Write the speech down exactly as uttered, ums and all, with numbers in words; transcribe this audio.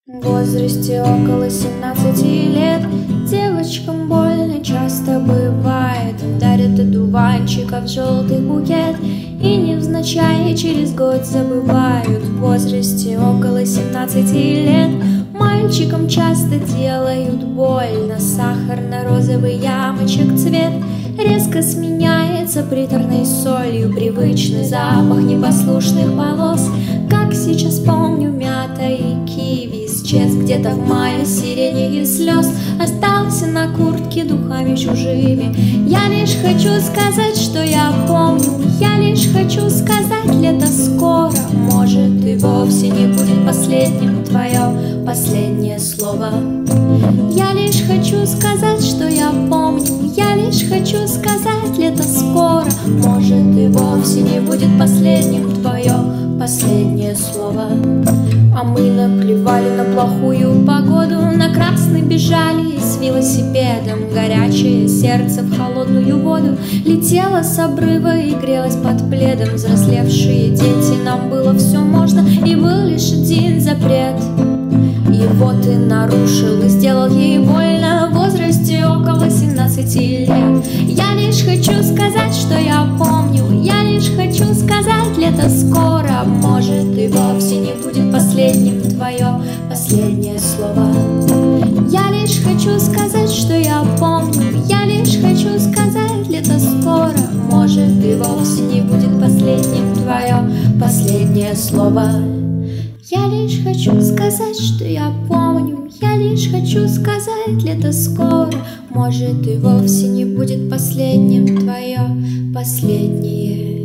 В возрасте около семнадцати лет девочкам больно часто бывает. Им дарят одуванчиков желтый букет и невзначай через год забывают. В возрасте около семнадцати лет мальчикам часто делают больно. Сахарно-розовый ямочек цвет резко сменяется приторной солью. Привычный запах непослушных волос, как сейчас помню, мята и киви. Исчез где-то в мае сирени и слез, остался на куртке духами чужими. Я лишь хочу сказать, что я помню. Я лишь хочу сказать, лето скоро. Может, и вовсе не будет последним твое последнее слово. Я лишь хочу сказать, что я помню. Я лишь хочу сказать, лето скоро. Может, и вовсе не будет последним твое последнее слово. А мы наплевали на плохую погоду, на красный бежали с велосипедом. Горячее сердце в холодную воду летело с обрыва и грелось под пледом. Взрослевшие дети, нам было все можно, и был лишь один запрет. Его ты нарушил и сделал ей больно в возрасте около семнадцати лет. Я лишь хочу сказать, что я помню. Я лишь хочу сказать, лето скоро. Может, и вовсе не будет последним твое последнее слово. Я лишь хочу сказать, что я помню. Я лишь хочу сказать, лето скоро. Может, и вовсе не будет последним твое последнее слово. Я лишь хочу сказать, что я помню. Я лишь хочу сказать, лето скоро. Может, и вовсе не будет последним твое последнее